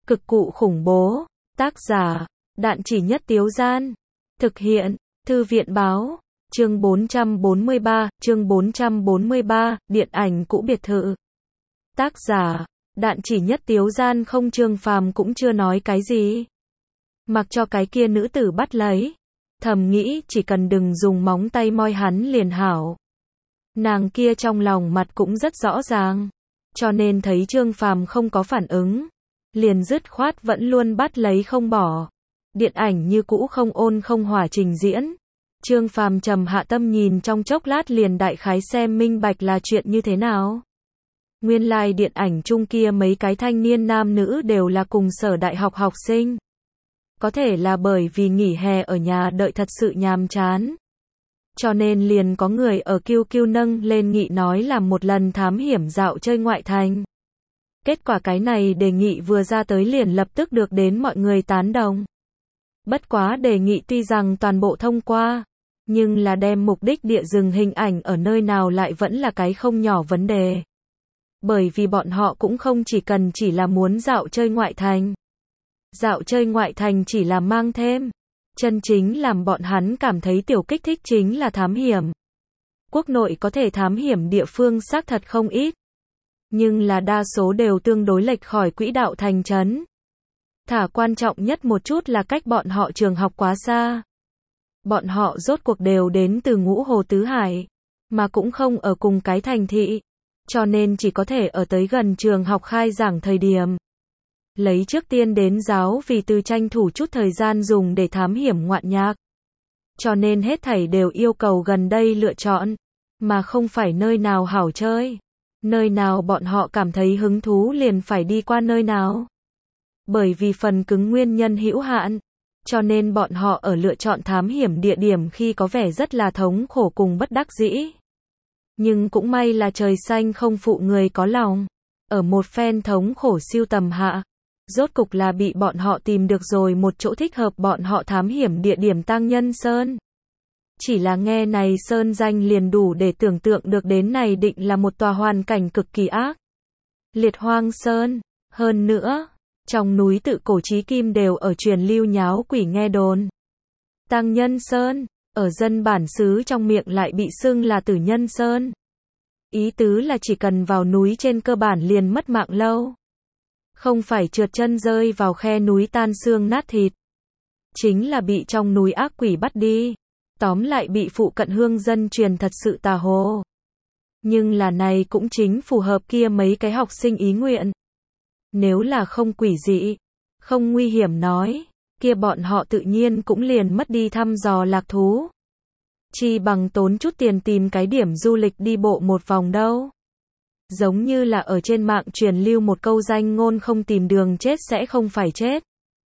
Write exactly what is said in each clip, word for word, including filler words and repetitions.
Cực cụ khủng bố. Tác giả, Đạn Chỉ Nhất Tiếu Gian. Thực hiện, Thư viện Báo. Chương bốn trăm bốn mươi ba, chương bốn trăm bốn mươi ba, điện ảnh cũ biệt thự. Tác giả, Đạn Chỉ Nhất Tiếu Gian. Không, Trương Phàm cũng chưa nói cái gì. Mặc cho cái kia nữ tử bắt lấy. Thầm nghĩ chỉ cần đừng dùng móng tay moi hắn liền hảo. Nàng kia trong lòng mặt cũng rất rõ ràng. Cho nên thấy Trương Phàm không có phản ứng. Liền dứt khoát vẫn luôn bắt lấy không bỏ. Điện ảnh như cũ không ôn không hỏa trình diễn. Trương Phàm trầm hạ tâm nhìn trong chốc lát liền đại khái xem minh bạch là chuyện như thế nào. Nguyên lai like điện ảnh chung kia mấy cái thanh niên nam nữ đều là cùng sở đại học học sinh. Có thể là bởi vì nghỉ hè ở nhà đợi thật sự nhàm chán. Cho nên liền có người ở Q Q nâng lên nghị nói làm một lần thám hiểm dạo chơi ngoại thành. Kết quả cái này đề nghị vừa ra tới liền lập tức được đến mọi người tán đồng. Bất quá đề nghị tuy rằng toàn bộ thông qua, nhưng là đem mục đích địa dừng hình ảnh ở nơi nào lại vẫn là cái không nhỏ vấn đề. Bởi vì bọn họ cũng không chỉ cần chỉ là muốn dạo chơi ngoại thành. Dạo chơi ngoại thành chỉ là mang thêm. Chân chính làm bọn hắn cảm thấy tiểu kích thích chính là thám hiểm. Quốc nội có thể thám hiểm địa phương xác thật không ít. Nhưng là đa số đều tương đối lệch khỏi quỹ đạo thành trấn. Thả quan trọng nhất một chút là cách bọn họ trường học quá xa. Bọn họ rốt cuộc đều đến từ Ngũ Hồ Tứ Hải, mà cũng không ở cùng cái thành thị. Cho nên chỉ có thể ở tới gần trường học khai giảng thời điểm. Lấy trước tiên đến giáo vì từ tranh thủ chút thời gian dùng để thám hiểm ngoạn nhạc. Cho nên hết thảy đều yêu cầu gần đây lựa chọn, mà không phải nơi nào hảo chơi. Nơi nào bọn họ cảm thấy hứng thú liền phải đi qua nơi nào. Bởi vì phần cứng nguyên nhân hữu hạn, cho nên bọn họ ở lựa chọn thám hiểm địa điểm khi có vẻ rất là thống khổ cùng bất đắc dĩ. Nhưng cũng may là trời xanh không phụ người có lòng. Ở một phen thống khổ siêu tầm hạ, rốt cục là bị bọn họ tìm được rồi một chỗ thích hợp bọn họ thám hiểm địa điểm Tăng Nhân Sơn. Chỉ là nghe này sơn danh liền đủ để tưởng tượng được đến này định là một tòa hoàn cảnh cực kỳ ác. Liệt Hoang Sơn. Hơn nữa, trong núi tự cổ chí kim đều ở truyền lưu nháo quỷ nghe đồn. Tăng Nhân Sơn, ở dân bản xứ trong miệng lại bị xưng là Tử Nhân Sơn. Ý tứ là chỉ cần vào núi trên cơ bản liền mất mạng lâu. Không phải trượt chân rơi vào khe núi tan xương nát thịt. Chính là bị trong núi ác quỷ bắt đi. Tóm lại bị phụ cận hương dân truyền thật sự tà hồ. Nhưng là này cũng chính phù hợp kia mấy cái học sinh ý nguyện. Nếu là không quỷ dị, không nguy hiểm nói, kia bọn họ tự nhiên cũng liền mất đi thăm dò lạc thú. Chi bằng tốn chút tiền tìm cái điểm du lịch đi bộ một vòng đâu. Giống như là ở trên mạng truyền lưu một câu danh ngôn không tìm đường chết sẽ không phải chết.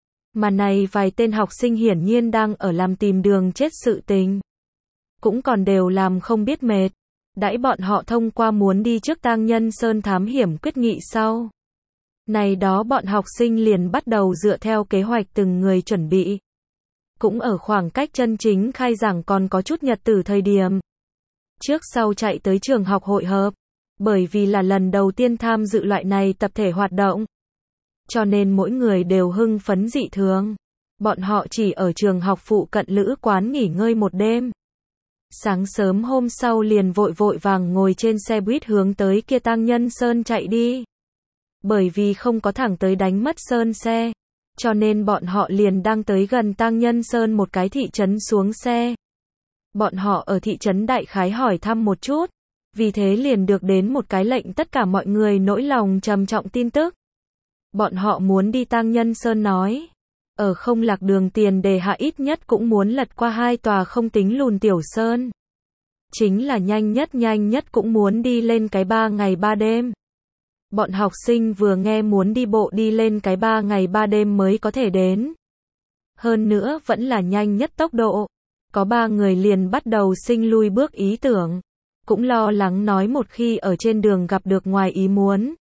Mà này vài tên học sinh hiển nhiên đang ở làm tìm đường chết sự tình. Cũng còn đều làm không biết mệt. Đãi bọn họ thông qua muốn đi trước Tăng Nhân Sơn thám hiểm quyết nghị sau. Này đó bọn học sinh liền bắt đầu dựa theo kế hoạch từng người chuẩn bị. Cũng ở khoảng cách chân chính khai giảng còn có chút nhật tử thời điểm. Trước sau chạy tới trường học hội hợp. Bởi vì là lần đầu tiên tham dự loại này tập thể hoạt động. Cho nên mỗi người đều hưng phấn dị thường. Bọn họ chỉ ở trường học phụ cận lữ quán nghỉ ngơi một đêm. Sáng sớm hôm sau liền vội vội vàng ngồi trên xe buýt hướng tới kia Tăng Nhân Sơn chạy đi. Bởi vì không có thẳng tới đánh mất sơn xe. Cho nên bọn họ liền đang tới gần Tăng Nhân Sơn một cái thị trấn xuống xe. Bọn họ ở thị trấn đại khái hỏi thăm một chút. Vì thế liền được đến một cái lệnh tất cả mọi người nỗi lòng trầm trọng tin tức. Bọn họ muốn đi Tăng Nhân Sơn nói. Ở không lạc đường tiền đề hạ ít nhất cũng muốn lật qua hai tòa không tính lùn tiểu sơn. Chính là nhanh nhất nhanh nhất cũng muốn đi lên cái ba ngày ba đêm. Bọn học sinh vừa nghe muốn đi bộ đi lên cái ba ngày ba đêm mới có thể đến. Hơn nữa vẫn là nhanh nhất tốc độ. Có ba người liền bắt đầu sinh lui bước ý tưởng. Cũng lo lắng nói một khi ở trên đường gặp được ngoài ý muốn.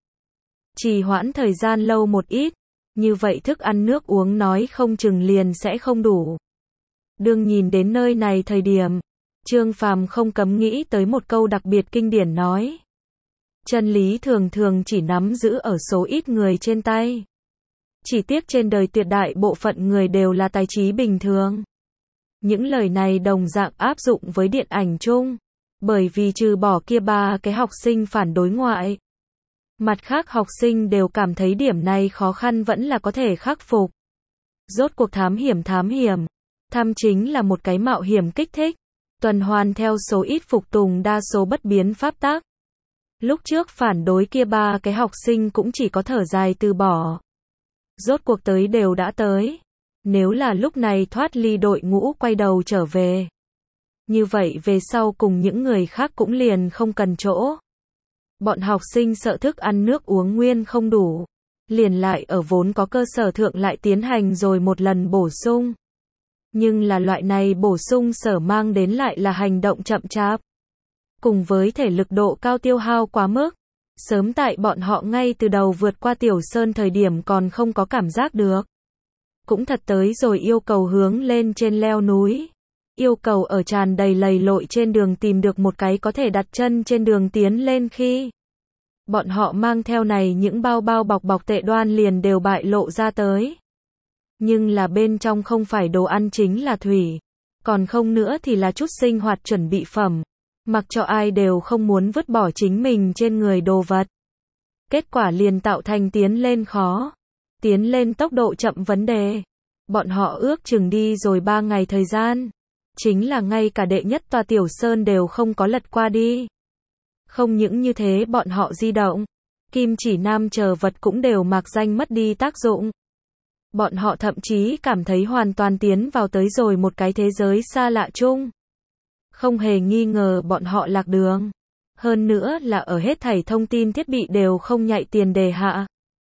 Trì hoãn thời gian lâu một ít. Như vậy thức ăn nước uống nói không chừng liền sẽ không đủ. Đương nhìn đến nơi này thời điểm. Trương Phàm không cấm nghĩ tới một câu đặc biệt kinh điển nói. Chân lý thường thường chỉ nắm giữ ở số ít người trên tay. Chỉ tiếc trên đời tuyệt đại bộ phận người đều là tài trí bình thường. Những lời này đồng dạng áp dụng với điện ảnh chung. Bởi vì trừ bỏ kia ba cái học sinh phản đối ngoại, mặt khác học sinh đều cảm thấy điểm này khó khăn vẫn là có thể khắc phục. Rốt cuộc thám hiểm thám hiểm, thăm chính là một cái mạo hiểm kích thích, tuần hoàn theo số ít phục tùng đa số bất biến pháp tắc. Lúc trước phản đối kia ba cái học sinh cũng chỉ có thở dài từ bỏ. Rốt cuộc tới đều đã tới. Nếu là lúc này thoát ly đội ngũ quay đầu trở về, như vậy về sau cùng những người khác cũng liền không cần chỗ. Bọn học sinh sợ thức ăn nước uống nguyên không đủ, liền lại ở vốn có cơ sở thượng lại tiến hành rồi một lần bổ sung. Nhưng là loại này bổ sung sở mang đến lại là hành động chậm chạp, cùng với thể lực độ cao tiêu hao quá mức. Sớm tại bọn họ ngay từ đầu vượt qua tiểu sơn thời điểm còn không có cảm giác được. Cũng thật tới rồi yêu cầu hướng lên trên leo núi. Yêu cầu ở tràn đầy lầy lội trên đường tìm được một cái có thể đặt chân trên đường tiến lên khi bọn họ mang theo này những bao bao bọc bọc tệ đoan liền đều bại lộ ra tới. Nhưng là bên trong không phải đồ ăn chính là thủy, còn không nữa thì là chút sinh hoạt chuẩn bị phẩm, mặc cho ai đều không muốn vứt bỏ chính mình trên người đồ vật. Kết quả liền tạo thành tiến lên khó, tiến lên tốc độ chậm vấn đề. Bọn họ ước chừng đi rồi ba ngày thời gian, chính là ngay cả đệ nhất tòa tiểu sơn đều không có lật qua đi. Không những như thế bọn họ di động, kim chỉ nam chờ vật cũng đều mạc danh mất đi tác dụng. Bọn họ thậm chí cảm thấy hoàn toàn tiến vào tới rồi một cái thế giới xa lạ chung. Không hề nghi ngờ bọn họ lạc đường. Hơn nữa là ở hết thảy thông tin thiết bị đều không nhạy tiền đề hạ.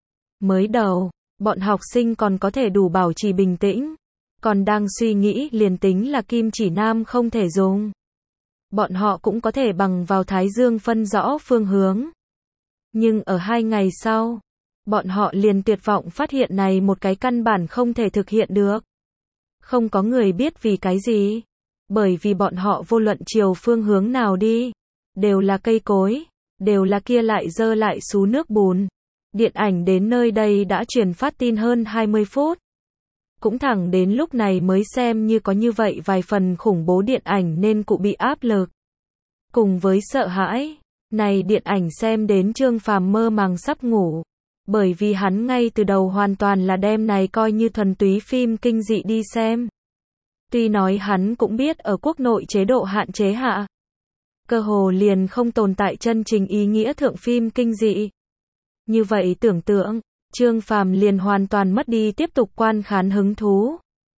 Mới đầu, bọn học sinh còn có thể đủ bảo trì bình tĩnh. Còn đang suy nghĩ liền tính là kim chỉ nam không thể dùng. Bọn họ cũng có thể bằng vào thái dương phân rõ phương hướng. Nhưng ở hai ngày sau, bọn họ liền tuyệt vọng phát hiện này một cái căn bản không thể thực hiện được. Không có người biết vì cái gì. Bởi vì bọn họ vô luận chiều phương hướng nào đi, đều là cây cối, đều là kia lại dơ lại xú nước bùn. Điện ảnh đến nơi đây đã truyền phát tin hơn hai mươi phút. Cũng thẳng đến lúc này mới xem như có như vậy vài phần khủng bố điện ảnh nên cụ bị áp lực. Cùng với sợ hãi, này điện ảnh xem đến Trương Phàm mơ màng sắp ngủ. Bởi vì hắn ngay từ đầu hoàn toàn là đem này coi như thuần túy phim kinh dị đi xem. Tuy nói hắn cũng biết ở quốc nội chế độ hạn chế hạ, cơ hồ liền không tồn tại chân chính ý nghĩa thượng phim kinh dị. Như vậy tưởng tượng, Trương Phàm liền hoàn toàn mất đi tiếp tục quan khán hứng thú.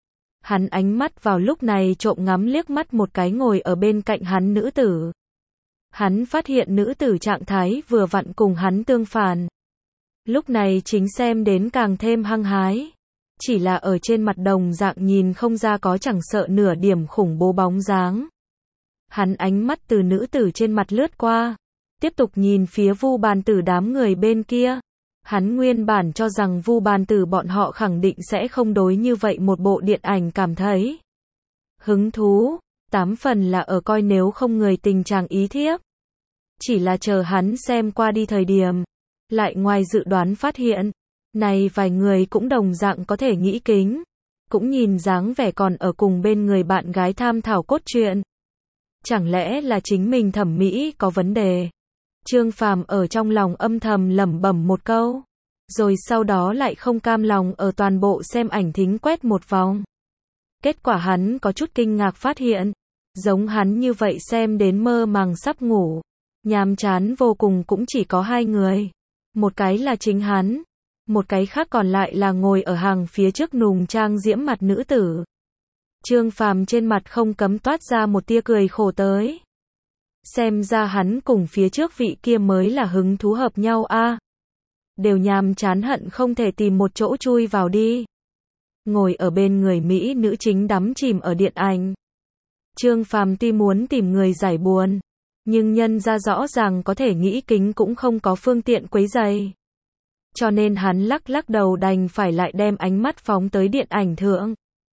Hắn ánh mắt vào lúc này trộm ngắm liếc mắt một cái ngồi ở bên cạnh hắn nữ tử. Hắn phát hiện nữ tử trạng thái vừa vặn cùng hắn tương phản. Lúc này chính xem đến càng thêm hăng hái. Chỉ là ở trên mặt đồng dạng nhìn không ra có chẳng sợ nửa điểm khủng bố bóng dáng. Hắn ánh mắt từ nữ tử trên mặt lướt qua, tiếp tục nhìn phía Vu Bàn Tử đám người bên kia. Hắn nguyên bản cho rằng Vu Bàn Tử bọn họ khẳng định sẽ không đối như vậy một bộ điện ảnh cảm thấy hứng thú, tám phần là ở coi nếu không người tình trạng ý thiếp. Chỉ là chờ hắn xem qua đi thời điểm, lại ngoài dự đoán phát hiện, này vài người cũng đồng dạng có thể nghĩ kính, cũng nhìn dáng vẻ còn ở cùng bên người bạn gái tham thảo cốt truyện. Chẳng lẽ là chính mình thẩm mỹ có vấn đề? Trương Phàm ở trong lòng âm thầm lẩm bẩm một câu, rồi sau đó lại không cam lòng ở toàn bộ xem ảnh thính quét một vòng. Kết quả hắn có chút kinh ngạc phát hiện, giống hắn như vậy xem đến mơ màng sắp ngủ, nhàm chán vô cùng cũng chỉ có hai người. Một cái là chính hắn, một cái khác còn lại là ngồi ở hàng phía trước nùng trang diễm mặt nữ tử. Trương Phàm trên mặt không cấm toát ra một tia cười khổ tới. Xem ra hắn cùng phía trước vị kia mới là hứng thú hợp nhau a. À. Đều nhàm chán hận không thể tìm một chỗ chui vào đi. Ngồi ở bên người Mỹ nữ chính đắm chìm ở điện ảnh. Trương Phàm tuy muốn tìm người giải buồn, nhưng nhân ra rõ ràng có thể nghĩ kính cũng không có phương tiện quấy rầy. Cho nên hắn lắc lắc đầu đành phải lại đem ánh mắt phóng tới điện ảnh thượng.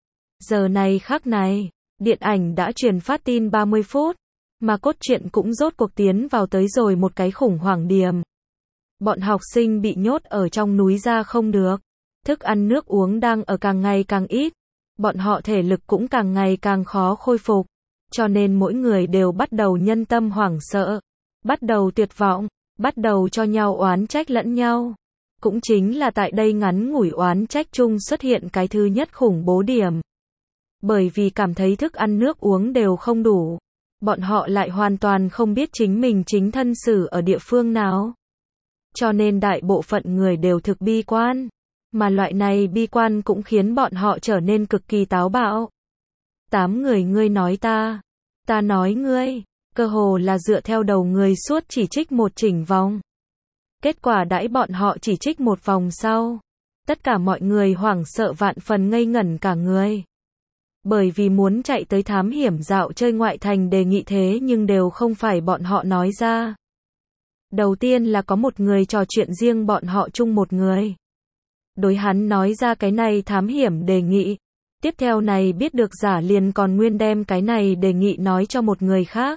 Giờ này khắc này, điện ảnh đã truyền phát tin ba mươi phút, mà cốt truyện cũng rốt cuộc tiến vào tới rồi một cái khủng hoảng điểm. Bọn học sinh bị nhốt ở trong núi ra không được, Thức ăn nước uống đang ở càng ngày càng ít, bọn họ thể lực cũng càng ngày càng khó khôi phục, cho nên mỗi người đều bắt đầu nhân tâm hoảng sợ, bắt đầu tuyệt vọng, bắt đầu cho nhau oán trách lẫn nhau. Cũng chính là tại đây ngắn ngủi oán trách chung xuất hiện cái thứ nhất khủng bố điểm. Bởi vì cảm thấy thức ăn nước uống đều không đủ, bọn họ lại hoàn toàn không biết chính mình chính thân xử ở địa phương nào. Cho nên đại bộ phận người đều thực bi quan, mà loại này bi quan cũng khiến bọn họ trở nên cực kỳ táo bạo. Tám người ngươi nói ta, ta nói ngươi, cơ hồ là dựa theo đầu người suốt chỉ trích một chỉnh vòng. Kết quả đãi bọn họ chỉ trích một vòng sau, tất cả mọi người hoảng sợ vạn phần ngây ngẩn cả người. Bởi vì muốn chạy tới thám hiểm dạo chơi ngoại thành đề nghị thế nhưng đều không phải bọn họ nói ra. Đầu tiên là có một người trò chuyện riêng bọn họ chung một người. Đối hắn nói ra cái này thám hiểm đề nghị. Tiếp theo này biết được giả liền còn nguyên đem cái này đề nghị nói cho một người khác.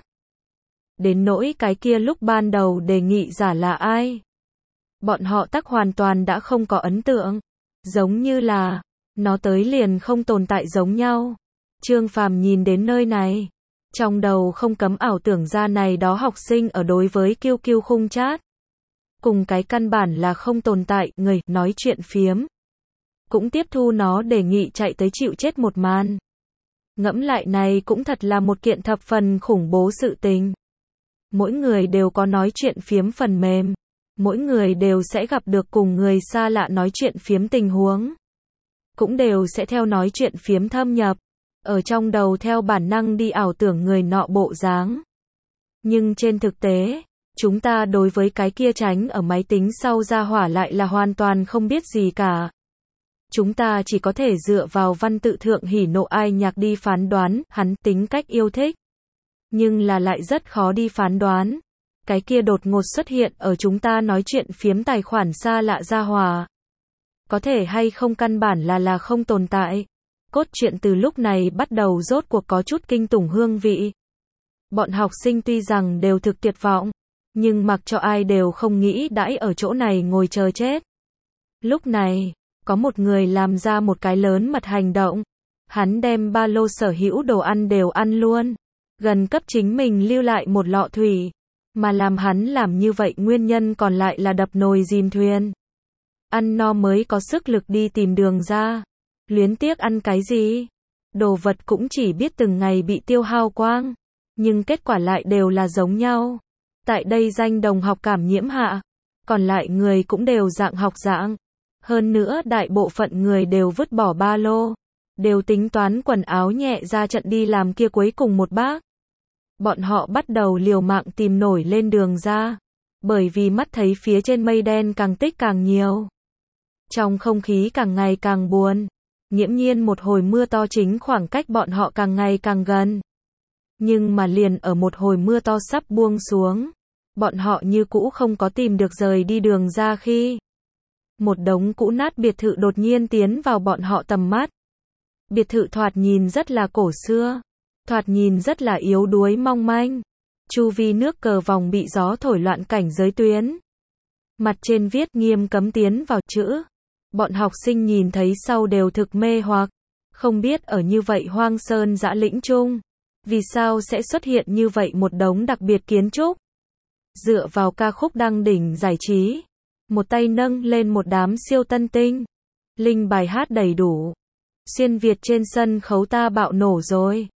Đến nỗi cái kia lúc ban đầu đề nghị giả là ai? Bọn họ tắc hoàn toàn đã không có ấn tượng. Giống như là, nó tới liền không tồn tại giống nhau. Trương Phàm nhìn đến nơi này, trong đầu không cấm ảo tưởng ra này đó học sinh ở đối với kiu kiu khung chat. Cùng cái căn bản là không tồn tại, người nói chuyện phiếm. Cũng tiếp thu nó đề nghị chạy tới chịu chết một màn. Ngẫm lại này cũng thật là một kiện thập phần khủng bố sự tình. Mỗi người đều có nói chuyện phiếm phần mềm. Mỗi người đều sẽ gặp được cùng người xa lạ nói chuyện phiếm tình huống. Cũng đều sẽ theo nói chuyện phiếm thâm nhập. Ở trong đầu theo bản năng đi ảo tưởng người nọ bộ dáng. Nhưng trên thực tế, chúng ta đối với cái kia tránh ở máy tính sau ra hỏa lại là hoàn toàn không biết gì cả. Chúng ta chỉ có thể dựa vào văn tự thượng hỉ nộ ai nhạc đi phán đoán hắn tính cách yêu thích. Nhưng là lại rất khó đi phán đoán. Cái kia đột ngột xuất hiện ở chúng ta nói chuyện phiếm tài khoản xa lạ ra hòa. Có thể hay không căn bản là là không tồn tại. Cốt truyện từ lúc này bắt đầu rốt cuộc có chút kinh tủng hương vị. Bọn học sinh tuy rằng đều thực tuyệt vọng, nhưng mặc cho ai đều không nghĩ đãi ở chỗ này ngồi chờ chết. Lúc này, có một người làm ra một cái lớn mật hành động. Hắn đem ba lô sở hữu đồ ăn đều ăn luôn. Gần cấp chính mình lưu lại một lọ thủy. Mà làm hắn làm như vậy nguyên nhân còn lại là đập nồi dìm thuyền. Ăn no mới có sức lực đi tìm đường ra. Luyến tiếc ăn cái gì? Đồ vật cũng chỉ biết từng ngày bị tiêu hao quang. Nhưng kết quả lại đều là giống nhau. Tại đây danh đồng học cảm nhiễm hạ. Còn lại người cũng đều dạng học dạng. Hơn nữa đại bộ phận người đều vứt bỏ ba lô. Đều tính toán quần áo nhẹ ra trận đi làm kia cuối cùng một bác. Bọn họ bắt đầu liều mạng tìm nổi lên đường ra. Bởi vì mắt thấy phía trên mây đen càng tích càng nhiều. Trong không khí càng ngày càng buồn. Nghiễm nhiên một hồi mưa to chính khoảng cách bọn họ càng ngày càng gần. Nhưng mà liền ở một hồi mưa to sắp buông xuống. Bọn họ như cũ không có tìm được rời đi đường ra khi. Một đống cũ nát biệt thự đột nhiên tiến vào bọn họ tầm mắt. Biệt thự thoạt nhìn rất là cổ xưa. Thoạt nhìn rất là yếu đuối mong manh. Chu vi nước cờ vòng bị gió thổi loạn cảnh giới tuyến. Mặt trên viết nghiêm cấm tiến vào chữ. Bọn học sinh nhìn thấy sau đều thực mê hoặc. Không biết ở như vậy hoang sơn dã lĩnh chung. Vì sao sẽ xuất hiện như vậy một đống đặc biệt kiến trúc. Dựa vào ca khúc đăng đỉnh giải trí. Một tay nâng lên một đám siêu tân tinh. Linh bài hát đầy đủ. Xuyên Việt trên sân khấu ta bạo nổ rồi.